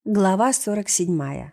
Глава 47.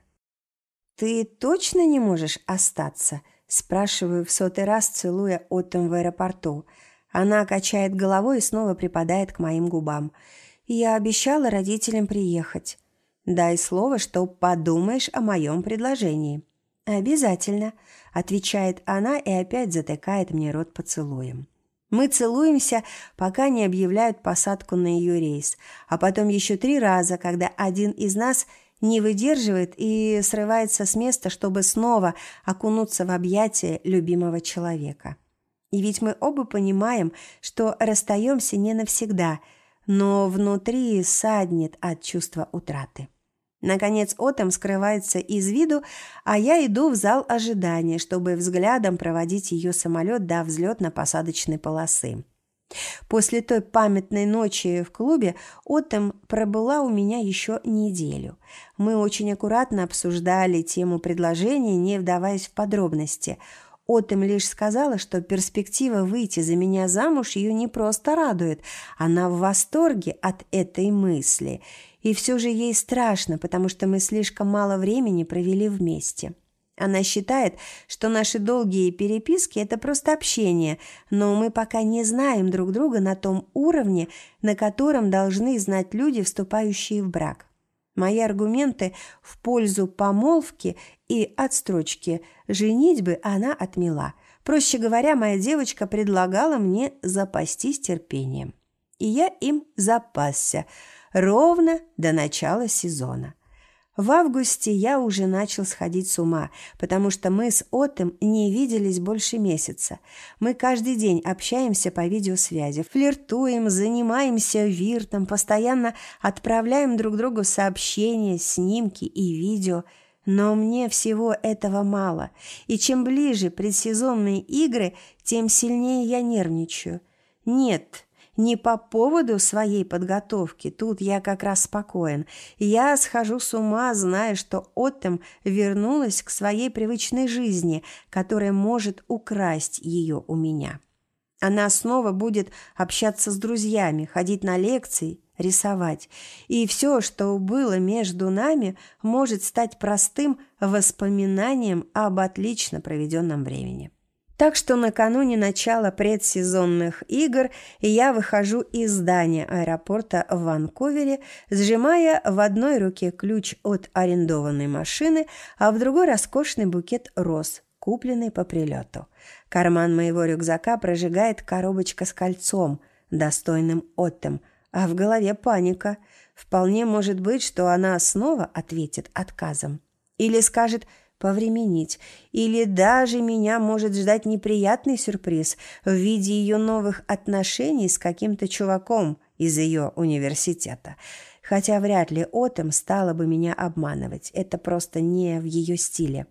«Ты точно не можешь остаться?» – спрашиваю в сотый раз, целуя Оттом в аэропорту. Она качает головой и снова припадает к моим губам. «Я обещала родителям приехать. Дай слово, что подумаешь о моем предложении». «Обязательно», – отвечает она и опять затыкает мне рот поцелуем. Мы целуемся, пока не объявляют посадку на ее рейс, а потом еще 3 раза, когда один из нас не выдерживает и срывается с места, чтобы снова окунуться в объятия любимого человека. И ведь мы оба понимаем, что расстаемся не навсегда, но внутри саднет от чувства утраты. Наконец Оттом скрывается из виду, а я иду в зал ожидания, чтобы взглядом проводить ее самолет до взлетно-посадочной полосы. После той памятной ночи в клубе Оттом пробыла у меня еще неделю. Мы очень аккуратно обсуждали тему предложения, не вдаваясь в подробности. Оттом лишь сказала, что перспектива выйти за меня замуж ее не просто радует, она в восторге от этой мысли. И все же ей страшно, потому что мы слишком мало времени провели вместе. Она считает, что наши долгие переписки – это просто общение, но мы пока не знаем друг друга на том уровне, на котором должны знать люди, вступающие в брак. Мои аргументы в пользу помолвки и отстрочки женитьбы она отмела. Проще говоря, моя девочка предлагала мне запастись терпением. И я им запасся ровно до начала сезона. В августе я уже начал сходить с ума, потому что мы с Оттом не виделись больше месяца. Мы каждый день общаемся по видеосвязи, флиртуем, занимаемся виртом, постоянно отправляем друг другу сообщения, снимки и видео. Но мне всего этого мало, и чем ближе предсезонные игры, тем сильнее я нервничаю. Нет, не по поводу своей подготовки, тут я как раз спокоен. Я схожу с ума, зная, что Оттом вернулась к своей привычной жизни, которая может украсть ее у меня. Она снова будет общаться с друзьями, ходить на лекции, рисовать. И все, что было между нами, может стать простым воспоминанием об отлично проведенном времени. Так что накануне начала предсезонных игр я выхожу из здания аэропорта в Ванкувере, сжимая в одной руке ключ от арендованной машины, а в другой роскошный букет роз, купленный по прилету. Карман моего рюкзака прожигает коробочка с кольцом, достойным Оттом, а в голове паника. Вполне может быть, что она снова ответит отказом. Или скажет повременить, или даже меня может ждать неприятный сюрприз в виде ее новых отношений с каким-то чуваком из ее университета. Хотя вряд ли Оттом стала бы меня обманывать, это просто не в ее стиле.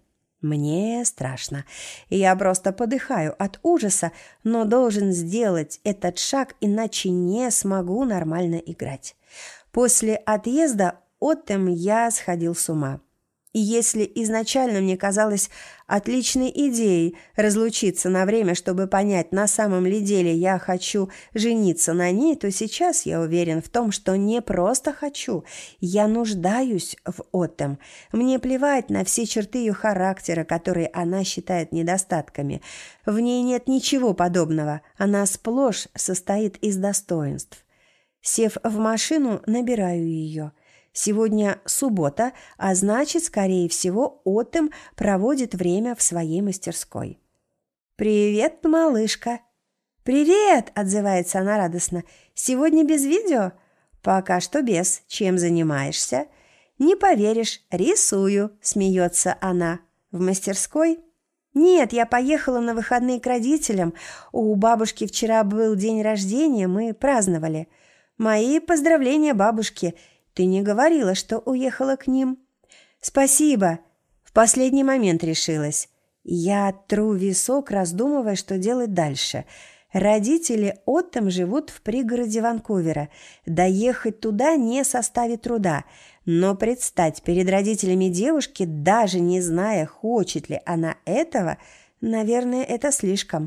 Мне страшно, и я просто подыхаю от ужаса, но должен сделать этот шаг, иначе не смогу нормально играть. После отъезда Оттом я сходил с ума. И если изначально мне казалось отличной идеей разлучиться на время, чтобы понять, на самом ли деле я хочу жениться на ней, то сейчас я уверен в том, что не просто хочу, я нуждаюсь в Оттом. Мне плевать на все черты ее характера, которые она считает недостатками. В ней нет ничего подобного, она сплошь состоит из достоинств. Сев в машину, набираю ее. Сегодня суббота, а значит, скорее всего, Оттом проводит время в своей мастерской. «Привет, малышка!» «Привет!» – отзывается она радостно. «Сегодня без видео?» «Пока что без. Чем занимаешься?» «Не поверишь, рисую!» – смеется она. «В мастерской?» «Нет, я поехала на выходные к родителям. У бабушки вчера был день рождения, мы праздновали. Мои поздравления бабушке. Ты не говорила, что уехала к ним?» «Спасибо. В последний момент решилась». Я тру висок, раздумывая, что делать дальше. Родители Оттом живут в пригороде Ванкувера. Доехать туда не составит труда. Но предстать перед родителями девушки, даже не зная, хочет ли она этого, наверное, это слишком.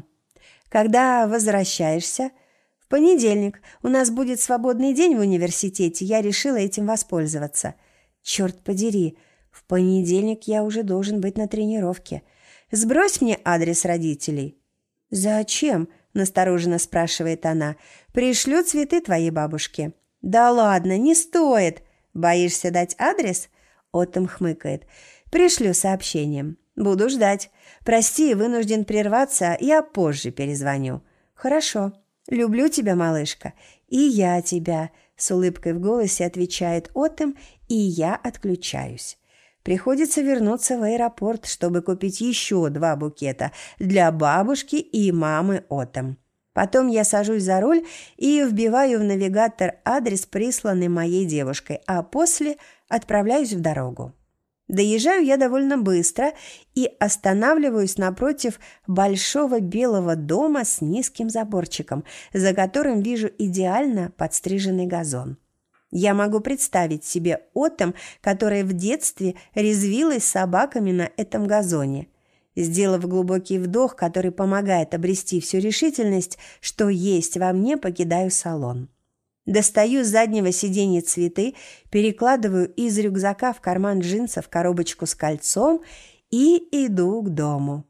«Когда возвращаешься?» «В понедельник. У нас будет свободный день в университете. Я решила этим воспользоваться». Черт подери, в понедельник я уже должен быть на тренировке. Сбрось мне адрес родителей». «Зачем?» – настороженно спрашивает она. «Пришлю цветы твоей бабушке». «Да ладно, не стоит. Боишься дать адрес?» Оттом хмыкает. «Пришлю сообщением. Буду ждать. Прости, вынужден прерваться, я позже перезвоню». «Хорошо. Люблю тебя, малышка». «И я тебя», – с улыбкой в голосе отвечает Оттом, и я отключаюсь. Приходится вернуться в аэропорт, чтобы купить еще 2 букета для бабушки и мамы Оттом. Потом я сажусь за руль и вбиваю в навигатор адрес, присланный моей девушкой, а после отправляюсь в дорогу. Доезжаю я довольно быстро и останавливаюсь напротив большого белого дома с низким заборчиком, за которым вижу идеально подстриженный газон. Я могу представить себе Оттом, которая в детстве резвилась с собаками на этом газоне. Сделав глубокий вдох, который помогает обрести всю решительность, что есть во мне, покидаю салон. Достаю с заднего сиденья цветы, перекладываю из рюкзака в карман джинсов коробочку с кольцом и иду к дому.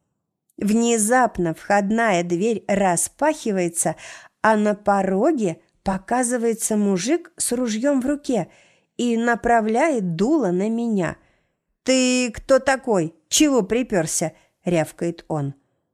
Внезапно входная дверь распахивается, а на пороге показывается мужик с ружьем в руке и направляет дуло на меня. «Ты кто такой? Чего приперся?» – рявкает он.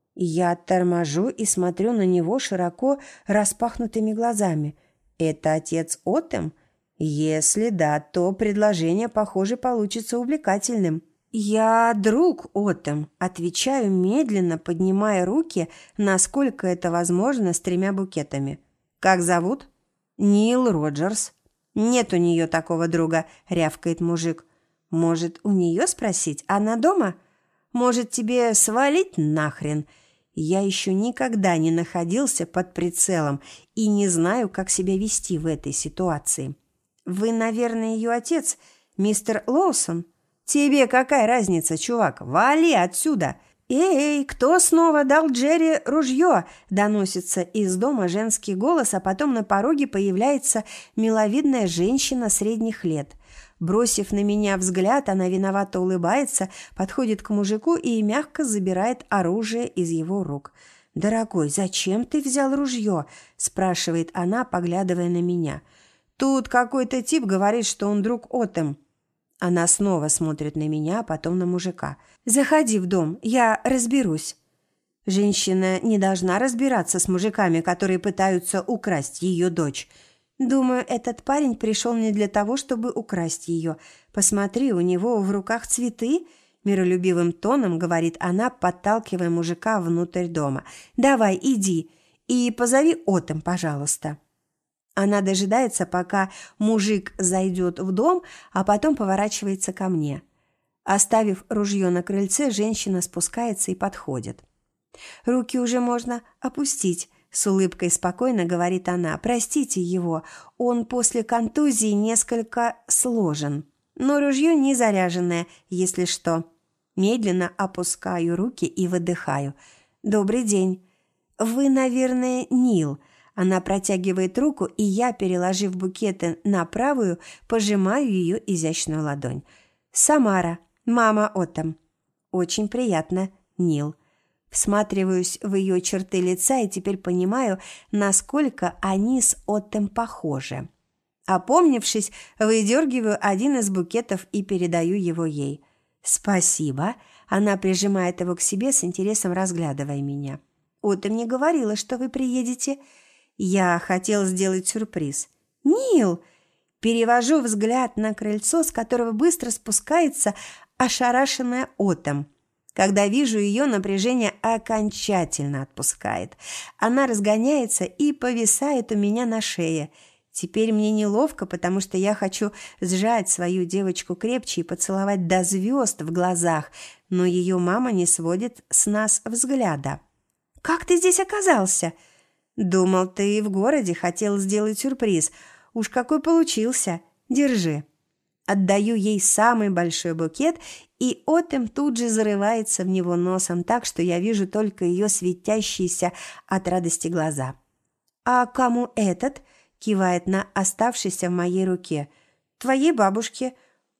Я торможу и смотрю на него широко распахнутыми глазами. «Это отец Оттом? Если да, то предложение, похоже, получится увлекательным». «Я друг Оттом», – отвечаю медленно, поднимая руки, насколько это возможно, с 3 букетами. «Как зовут?» «Нил Роджерс». «Нет у нее такого друга», – рявкает мужик. «Может, у нее спросить? Она дома? Может, тебе свалить нахрен?» Я еще никогда не находился под прицелом и не знаю, как себя вести в этой ситуации. «Вы, наверное, ее отец, мистер Лоусон?» «Тебе какая разница, чувак? Вали отсюда!» «Эй, кто снова дал Джерри ружье?» – доносится из дома женский голос, а потом на пороге появляется миловидная женщина средних лет. Бросив на меня взгляд, она виновато улыбается, подходит к мужику и мягко забирает оружие из его рук. «Дорогой, зачем ты взял ружье?» – спрашивает она, поглядывая на меня. «Тут какой-то тип говорит, что он друг Оттом». Она снова смотрит на меня, а потом на мужика. «Заходи в дом, я разберусь». Женщина не должна разбираться с мужиками, которые пытаются украсть ее дочь. Думаю, этот парень пришел не для того, чтобы украсть ее. Посмотри, у него в руках цветы. Миролюбивым тоном говорит она, подталкивая мужика внутрь дома. «Давай, иди и позови Оттом, пожалуйста». Она дожидается, пока мужик зайдет в дом, а потом поворачивается ко мне. Оставив ружье на крыльце, женщина спускается и подходит. «Руки уже можно опустить», – с улыбкой спокойно говорит она. «Простите его, он после контузии несколько сложен, но ружье не заряженное, если что». Медленно опускаю руки и выдыхаю. «Добрый день. Вы, наверное, Нил». Она протягивает руку, и я, переложив букеты на правую, пожимаю ее изящную ладонь. «Самара, мама Оттом». «Очень приятно, Нил». Всматриваюсь в ее черты лица и теперь понимаю, насколько они с Оттом похожи. Опомнившись, выдергиваю один из букетов и передаю его ей. «Спасибо». Она прижимает его к себе с интересом, разглядывая меня. «Оттом не говорила, что вы приедете». Я хотел сделать сюрприз. «Нил!» Перевожу взгляд на крыльцо, с которого быстро спускается ошарашенная Оттом. Когда вижу ее, напряжение окончательно отпускает. Она разгоняется и повисает у меня на шее. Теперь мне неловко, потому что я хочу сжать свою девочку крепче и поцеловать до звезд в глазах, но ее мама не сводит с нас взгляда. «Как ты здесь оказался?» «Думал, ты и в городе хотел сделать сюрприз. Уж какой получился. Держи». Отдаю ей самый большой букет, и Оттом тут же зарывается в него носом так, что я вижу только ее светящиеся от радости глаза. «А кому этот?» – кивает на оставшийся в моей руке. «Твоей бабушке.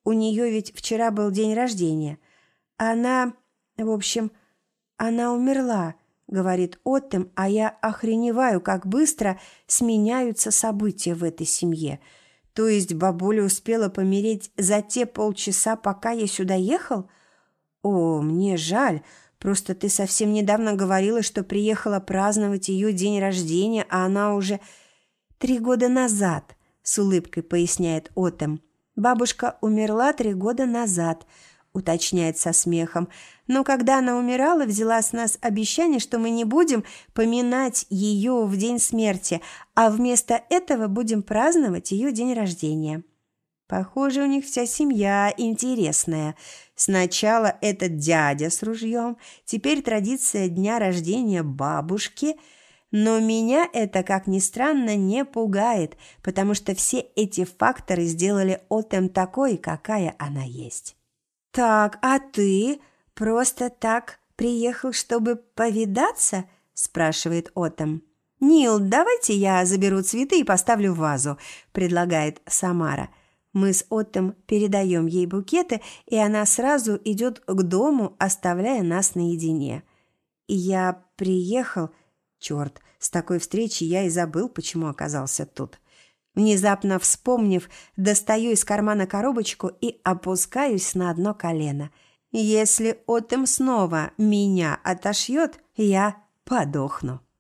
У нее ведь вчера был день рождения. Она, в общем, она умерла, говорит Оттем, а я охреневаю, как быстро сменяются события в этой семье. То есть бабуля успела помереть за те полчаса, пока я сюда ехал? О, мне жаль. Просто ты совсем недавно говорила, что приехала праздновать ее день рождения, а она уже 3 года назад, с улыбкой поясняет Оттем. Бабушка умерла 3 года назад, уточняет со смехом. Но когда она умирала, взяла с нас обещание, что мы не будем поминать ее в день смерти, а вместо этого будем праздновать ее день рождения. Похоже, у них вся семья интересная. Сначала этот дядя с ружьем, теперь традиция дня рождения бабушки. Но меня это, как ни странно, не пугает, потому что все эти факторы сделали Оттем такой, какая она есть. «Так, а ты просто так приехал, чтобы повидаться?» – спрашивает Оттем. «Нил, давайте я заберу цветы и поставлю в вазу», – предлагает Самара. Мы с Оттем передаем ей букеты, и она сразу идет к дому, оставляя нас наедине. И я приехал... Черт, с такой встречи я и забыл, почему оказался тут. Внезапно вспомнив, достаю из кармана коробочку и опускаюсь на одно колено. Если Оттем снова меня отошьет, я подохну.